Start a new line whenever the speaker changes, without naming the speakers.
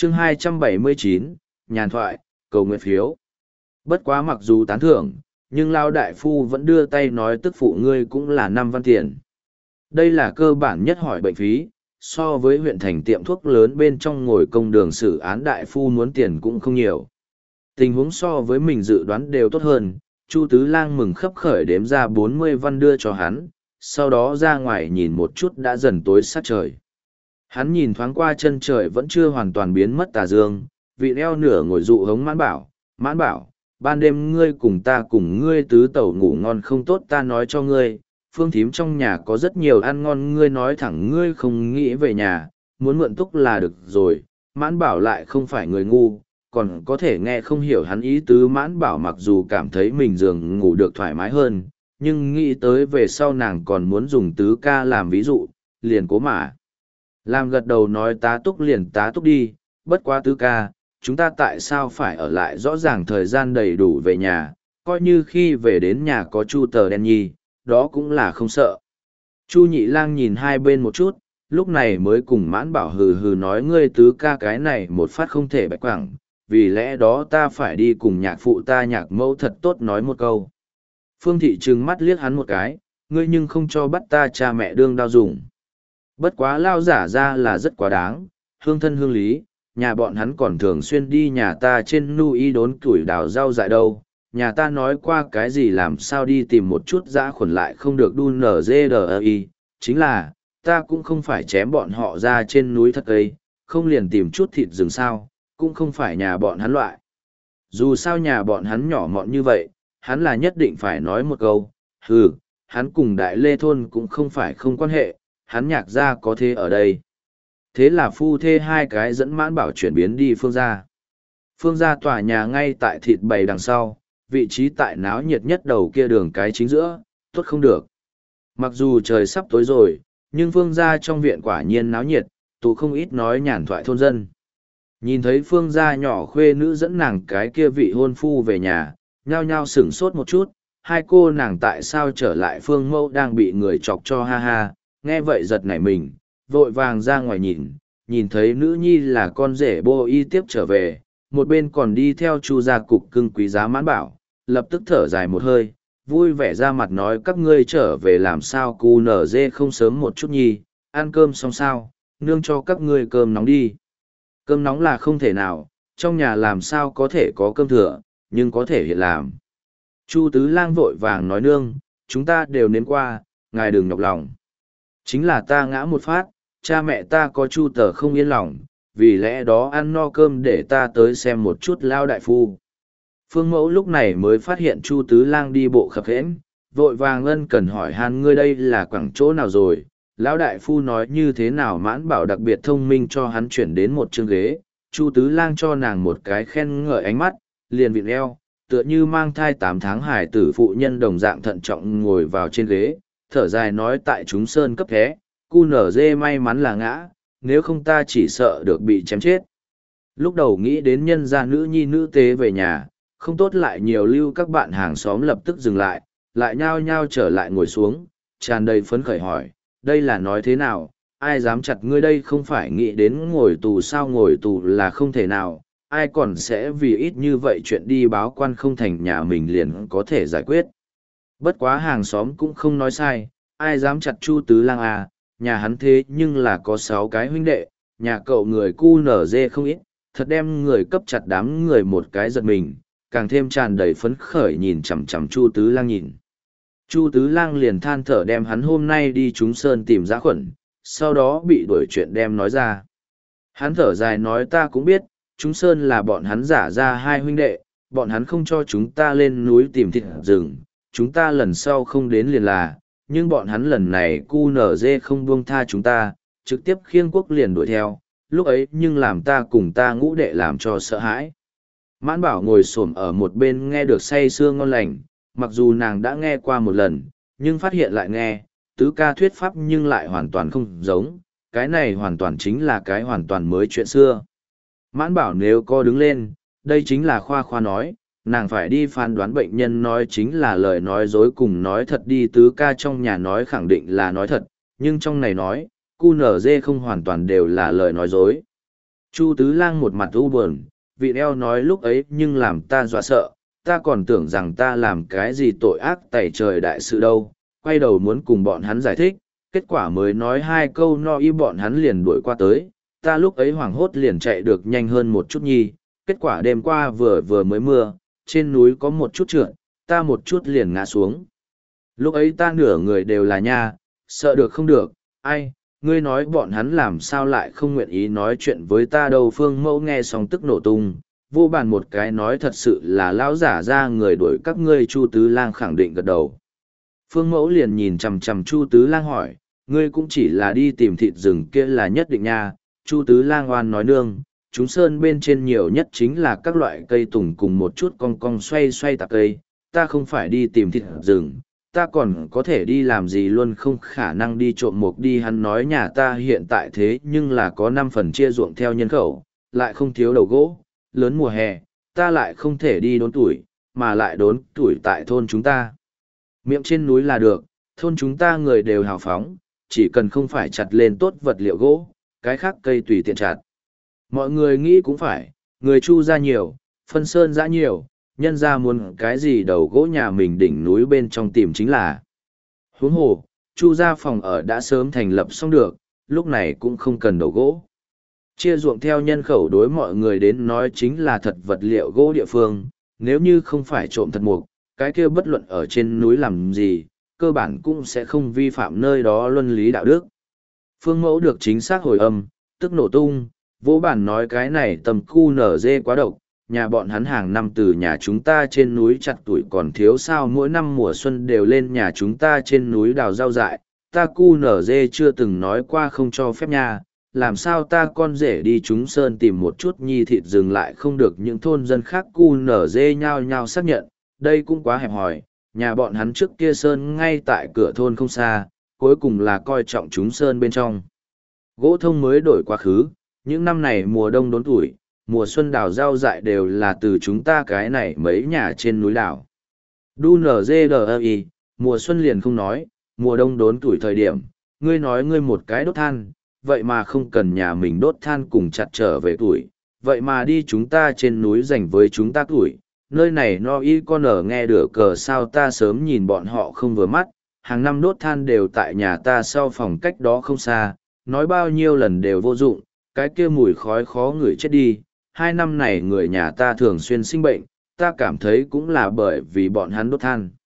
chương 279, nhàn thoại, cầu nguyện phiếu. Bất quá mặc dù tán thưởng, nhưng Lao đại phu vẫn đưa tay nói tức phụ ngươi cũng là 5 văn tiền. Đây là cơ bản nhất hỏi bệnh phí, so với huyện thành tiệm thuốc lớn bên trong ngồi công đường xử án đại phu muốn tiền cũng không nhiều. Tình huống so với mình dự đoán đều tốt hơn, Chu Tứ Lang mừng khấp khởi đếm ra 40 văn đưa cho hắn, sau đó ra ngoài nhìn một chút đã dần tối sát trời. Hắn nhìn thoáng qua chân trời vẫn chưa hoàn toàn biến mất tà dương, vị eo nửa ngồi dụ hống mãn bảo, ban đêm ngươi cùng ngươi tứ tẩu ngủ ngon không tốt ta nói cho ngươi, phương thím trong nhà có rất nhiều ăn ngon ngươi nói thẳng ngươi không nghĩ về nhà, muốn mượn túc là được rồi, mãn bảo lại không phải người ngu, còn có thể nghe không hiểu hắn ý tứ mãn bảo mặc dù cảm thấy mình giường ngủ được thoải mái hơn, nhưng nghĩ tới về sau nàng còn muốn dùng tứ ca làm ví dụ, liền cố mà. Làm gật đầu nói tá túc liền tá túc đi, bất quá tứ ca, chúng ta tại sao phải ở lại rõ ràng thời gian đầy đủ về nhà, coi như khi về đến nhà có Chu Tờ Đen Nhi, đó cũng là không sợ. Chu Nhị Lang nhìn hai bên một chút, lúc này mới cùng mãn bảo hừ hừ nói ngươi tứ ca cái này một phát không thể bạch quảng, vì lẽ đó ta phải đi cùng nhạc phụ ta nhạc mẫu thật tốt nói một câu. Phương Thị trừng mắt liếc hắn một cái, ngươi nhưng không cho bắt ta cha mẹ đương đao dùng. Bất quá lao giả ra là rất quá đáng, hương thân hương lý, nhà bọn hắn còn thường xuyên đi nhà ta trên nu y đốn củi đào rau dại đâu. Nhà ta nói qua cái gì làm sao đi tìm một chút dã khuẩn lại không được đun nở dê đờ y, chính là, ta cũng không phải chém bọn họ ra trên núi thật cây, không liền tìm chút thịt rừng sao, cũng không phải nhà bọn hắn loại. Dù sao nhà bọn hắn nhỏ mọn như vậy, hắn là nhất định phải nói một câu, hắn cùng Đại Lê Thôn cũng không phải không quan hệ, hắn nhạc ra có thế ở đây. Thế là phu thê hai cái dẫn mãn bảo chuyển biến đi Phương gia. Phương gia tòa nhà ngay tại thịt bày đằng sau, vị trí tại náo nhiệt nhất đầu kia đường cái chính giữa, tốt không được. Mặc dù trời sắp tối rồi, nhưng Phương gia trong viện quả nhiên náo nhiệt, tụ không ít nói nhàn thoại thôn dân. Nhìn thấy Phương gia nhỏ khuê nữ dẫn nàng cái kia vị hôn phu về nhà, nhao nhao sửng sốt một chút, hai cô nàng tại sao trở lại Phương Mẫu đang bị người chọc cho ha ha, nghe vậy giật nảy mình, vội vàng ra ngoài nhìn thấy nữ nhi là con rể Bô Y tiếp trở về, một bên còn đi theo Chu gia cục cưng quý giá mãn bảo, lập tức thở dài một hơi, vui vẻ ra mặt nói các ngươi trở về làm sao cu nở dê không sớm một chút nhi, ăn cơm xong sao, nương cho các ngươi cơm nóng đi. Cơm nóng là không thể nào, trong nhà làm sao có thể có cơm thừa, nhưng có thể hiện làm. Chu Tứ Lang vội vàng nói nương, chúng ta đều nếm qua, ngài đừng nhọc lòng. Chính là ta ngã một phát, cha mẹ ta có Chu Tờ không yên lòng, vì lẽ đó ăn no cơm để ta tới xem một chút Lao đại phu. Phương Mẫu lúc này mới phát hiện Chu Tứ Lang đi bộ khập khẽnh, vội vàng ân cần hỏi han ngươi đây là quảng chỗ nào rồi. Lão đại phu nói như thế nào mãn bảo đặc biệt thông minh cho hắn chuyển đến một chương ghế, Chu Tứ Lang cho nàng một cái khen ngợi ánh mắt, liền vịn eo, tựa như mang thai 8 tháng hải tử phụ nhân đồng dạng thận trọng ngồi vào trên ghế, thở dài nói tại chúng sơn cấp thế, cu nở dê may mắn là ngã, nếu không ta chỉ sợ được bị chém chết. Lúc đầu nghĩ đến nhân gia nữ nhi nữ tế về nhà, không tốt lại nhiều lưu các bạn hàng xóm lập tức dừng lại nhao nhao trở lại ngồi xuống, tràn đầy phấn khởi hỏi, đây là nói thế nào, ai dám chặt ngươi đây không phải nghĩ đến ngồi tù sao ngồi tù là không thể nào, ai còn sẽ vì ít như vậy chuyện đi báo quan không thành nhà mình liền có thể giải quyết. Bất quá hàng xóm cũng không nói sai, ai dám chặt Chu Tứ Lang à, nhà hắn thế nhưng là có 6 cái huynh đệ, nhà cậu người cu nở dê không ít, thật đem người cấp chặt đám người một cái giật mình, càng thêm tràn đầy phấn khởi nhìn chằm chằm Chu Tứ Lang nhìn. Chu Tứ Lang liền than thở đem hắn hôm nay đi trúng sơn tìm dã khuẩn, sau đó bị đuổi chuyện đem nói ra. Hắn thở dài nói ta cũng biết, trúng sơn là bọn hắn giả ra 2 huynh đệ, bọn hắn không cho chúng ta lên núi tìm thịt rừng, chúng ta lần sau không đến liền là, nhưng bọn hắn lần này cu nở dê không buông tha chúng ta, trực tiếp khiêng quốc liền đuổi theo, lúc ấy nhưng làm ta cùng ta ngũ đệ làm cho sợ hãi. Mãn Bảo ngồi xổm ở một bên nghe được say sưa ngon lành, mặc dù nàng đã nghe qua một lần, nhưng phát hiện lại nghe, tứ ca thuyết pháp nhưng lại hoàn toàn không giống, cái này hoàn toàn chính là cái hoàn toàn mới chuyện xưa. Mãn Bảo nếu co đứng lên, đây chính là khoa khoa nói, nàng phải đi phán đoán bệnh nhân nói chính là lời nói dối cùng nói thật đi tứ ca trong nhà nói khẳng định là nói thật, nhưng trong này nói, cu nở dê không hoàn toàn đều là lời nói dối. Chu Tứ Lang một mặt u buồn, vị eo nói lúc ấy nhưng làm ta dọa sợ, ta còn tưởng rằng ta làm cái gì tội ác tày trời đại sự đâu, quay đầu muốn cùng bọn hắn giải thích, kết quả mới nói hai câu no y bọn hắn liền đuổi qua tới, ta lúc ấy hoảng hốt liền chạy được nhanh hơn một chút nhi, kết quả đêm qua vừa vừa mới mưa, trên núi có một chút trượt, ta một chút liền ngã xuống. Lúc ấy ta nửa người đều là nha, sợ được không được, ai, ngươi nói bọn hắn làm sao lại không nguyện ý nói chuyện với ta đâu. Phương Mẫu nghe xong tức nổ tung, vô bàn một cái nói thật sự là lão giả ra người đuổi các ngươi. Chu Tứ Lang khẳng định gật đầu. Phương Mẫu liền nhìn chằm chằm Chu Tứ Lang hỏi, ngươi cũng chỉ là đi tìm thịt rừng kia là nhất định nha. Chu Tứ Lang oan nói nương, chúng sơn bên trên nhiều nhất chính là các loại cây tùng cùng một chút cong cong xoay xoay tạp cây, ta không phải đi tìm thịt rừng, ta còn có thể đi làm gì luôn, không khả năng đi trộm mục đi. Hắn nói nhà ta hiện tại thế nhưng là có 5 phần chia ruộng theo nhân khẩu, lại không thiếu đầu gỗ, lớn mùa hè, ta lại không thể đi đốn tuổi, mà lại đốn tuổi tại thôn chúng ta. Miệng trên núi là được, thôn chúng ta người đều hào phóng, chỉ cần không phải chặt lên tốt vật liệu gỗ, cái khác cây tùy tiện chặt. Mọi người nghĩ cũng phải, người Chu ra nhiều, phân sơn ra nhiều, nhân ra muốn cái gì đầu gỗ nhà mình đỉnh núi bên trong tìm chính là. Huống hồ, Chu ra phòng ở đã sớm thành lập xong được, lúc này cũng không cần đầu gỗ. Chia ruộng theo nhân khẩu đối mọi người đến nói chính là thật vật liệu gỗ địa phương, nếu như không phải trộm thật mục, cái kia bất luận ở trên núi làm gì, cơ bản cũng sẽ không vi phạm nơi đó luân lý đạo đức. Phương Mẫu được chính xác hồi âm, tức nổ tung, vỗ bản nói cái này tầm cu nở dê quá độc, nhà bọn hắn hàng năm từ nhà chúng ta trên núi chặt tuổi còn thiếu sao, mỗi năm mùa xuân đều lên nhà chúng ta trên núi đào rau dại, ta cu nở dê chưa từng nói qua không cho phép nha, làm sao ta con rể đi chúng sơn tìm một chút nhi thịt rừng lại không được những thôn dân khác cu nở dê nhao nhao xác nhận, đây cũng quá hẹp hòi, nhà bọn hắn trước kia sơn ngay tại cửa thôn không xa, cuối cùng là coi trọng chúng sơn bên trong. Gỗ thông mới đổi quá khứ, những năm này mùa đông đốn tuổi, mùa xuân đào rau dại đều là từ chúng ta cái này mấy nhà trên núi đảo. Đu NGDI, mùa xuân liền không nói, mùa đông đốn tuổi thời điểm, ngươi nói ngươi một cái đốt than, vậy mà không cần nhà mình đốt than cùng chặt trở về tuổi, vậy mà đi chúng ta trên núi dành với chúng ta tuổi, nơi này no y con ở nghe được cờ sao ta sớm nhìn bọn họ không vừa mắt, hàng năm đốt than đều tại nhà ta sau phòng cách đó không xa, nói bao nhiêu lần đều vô dụng, cái kia mùi khói khó ngửi chết đi. 2 năm này người nhà ta thường xuyên sinh bệnh, ta cảm thấy cũng là bởi vì bọn hắn đốt than.